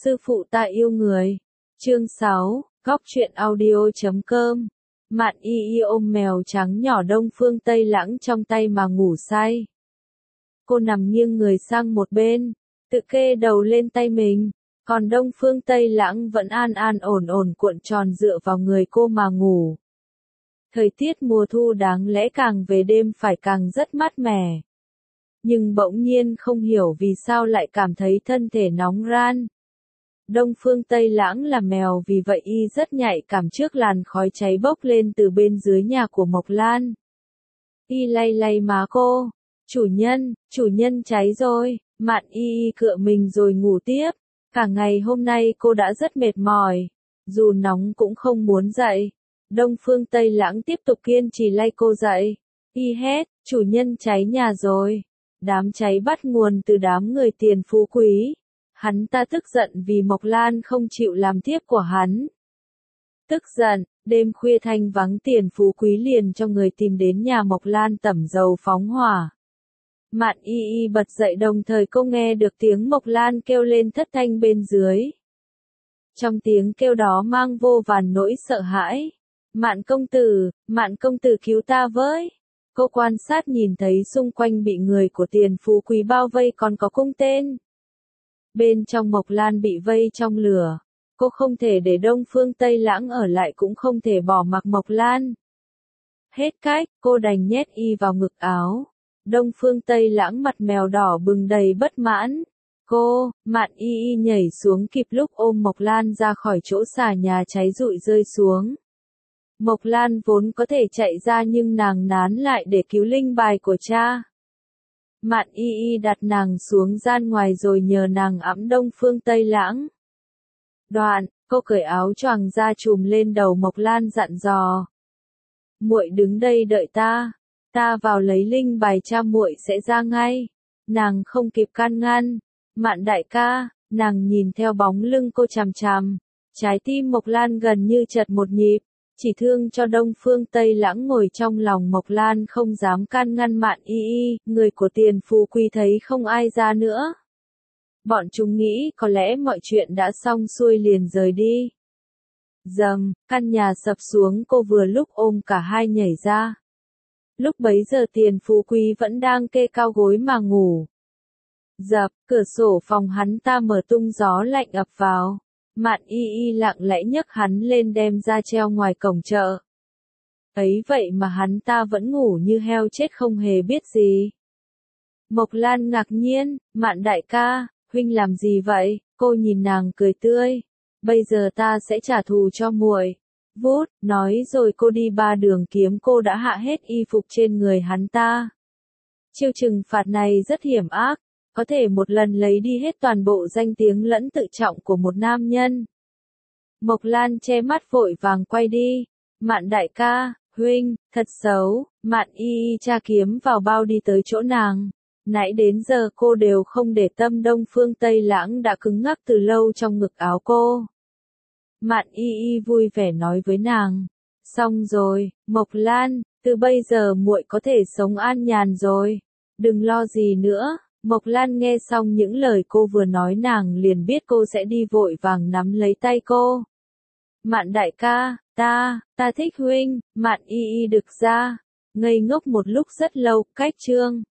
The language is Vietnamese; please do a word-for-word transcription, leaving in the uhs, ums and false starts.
Sư phụ ta yêu người. Chương sáu, góc truyện audio chấm com. Mạn Y Y ôm mèo trắng nhỏ Đông Phương Tây Lãng trong tay mà ngủ say. Cô nằm nghiêng người sang một bên, tự kê đầu lên tay mình, còn Đông Phương Tây Lãng vẫn an an ổn ổn cuộn tròn dựa vào người cô mà ngủ. Thời tiết mùa thu đáng lẽ càng về đêm phải càng rất mát mẻ. Nhưng bỗng nhiên không hiểu vì sao lại cảm thấy thân thể nóng ran. Đông Phương Tây Lãng là mèo vì vậy y rất nhạy cảm trước làn khói cháy bốc lên từ bên dưới nhà của Mộc Lan. Y lay lay má cô. Chủ nhân, chủ nhân cháy rồi. Mạn Y Y cựa mình rồi ngủ tiếp. Cả ngày hôm nay cô đã rất mệt mỏi. Dù nóng cũng không muốn dậy. Đông Phương Tây Lãng tiếp tục kiên trì lay cô dậy. Y hét, chủ nhân cháy nhà rồi. Đám cháy bắt nguồn từ đám người tiền phú quý. Hắn ta tức giận vì Mộc Lan không chịu làm tiếp của hắn. Tức giận, đêm khuya thanh vắng tiền phú quý liền cho người tìm đến nhà Mộc Lan tẩm dầu phóng hỏa. Mạn Y Y bật dậy đồng thời cô nghe được tiếng Mộc Lan kêu lên thất thanh bên dưới. Trong tiếng kêu đó mang vô vàn nỗi sợ hãi. Mạn công tử, Mạn công tử cứu ta với. Cô quan sát nhìn thấy xung quanh bị người của tiền phú quý bao vây còn có cung tên. Bên trong Mộc Lan bị vây trong lửa. Cô không thể để Đông Phương Tây Lãng ở lại cũng không thể bỏ mặc Mộc Lan. Hết cách, cô đành nhét y vào ngực áo. Đông Phương Tây Lãng mặt mèo đỏ bừng đầy bất mãn. Cô, Mạn Y Y nhảy xuống kịp lúc ôm Mộc Lan ra khỏi chỗ xà nhà cháy rụi rơi xuống. Mộc Lan vốn có thể chạy ra nhưng nàng nán lại để cứu linh bài của cha. Mạn Y Y đặt nàng xuống gian ngoài rồi nhờ nàng ẵm Đông Phương Tây Lãng. Đoạn, cô cởi áo choàng ra trùm lên đầu Mộc Lan dặn dò. Muội đứng đây đợi ta, ta vào lấy linh bài cha muội sẽ ra ngay. Nàng không kịp can ngăn. Mạn đại ca, nàng nhìn theo bóng lưng cô chằm chằm. Trái tim Mộc Lan gần như chật một nhịp. Chỉ thương cho Đông Phương Tây Lãng ngồi trong lòng Mộc Lan không dám can ngăn Mạn Y Y, người của tiền phú quý thấy không ai ra nữa. Bọn chúng nghĩ có lẽ mọi chuyện đã xong xuôi liền rời đi. Dầm, căn nhà sập xuống cô vừa lúc ôm cả hai nhảy ra. Lúc bấy giờ tiền phú quý vẫn đang kê cao gối mà ngủ. Dập, cửa sổ phòng hắn ta mở tung gió lạnh ập vào. Mạn Y Y lặng lẽ nhấc hắn lên đem ra treo ngoài cổng chợ. Ấy vậy mà hắn ta vẫn ngủ như heo chết không hề biết gì. Mộc Lan ngạc nhiên, Mạn đại ca, huynh làm gì vậy? Cô nhìn nàng cười tươi. Bây giờ ta sẽ trả thù cho muội. Vút, nói rồi cô đi ba đường kiếm cô đã hạ hết y phục trên người hắn ta. Chiêu trừng phạt này rất hiểm ác. Có thể một lần lấy đi hết toàn bộ danh tiếng lẫn tự trọng của một nam nhân. Mộc Lan che mắt vội vàng quay đi. Mạn đại ca, huynh, thật xấu. Mạn Y Y tra kiếm vào bao đi tới chỗ nàng. Nãy đến giờ cô đều không để tâm Đông Phương Tây Lãng đã cứng ngắc từ lâu trong ngực áo cô. Mạn Y Y vui vẻ nói với nàng. Xong rồi, Mộc Lan, từ bây giờ muội có thể sống an nhàn rồi. Đừng lo gì nữa. Mộc Lan nghe xong những lời cô vừa nói nàng liền biết cô sẽ đi vội vàng nắm lấy tay cô. Mạn đại ca, ta, ta thích huynh. Mạn Y Y đực ra. Ngây ngốc một lúc rất lâu, cách chương.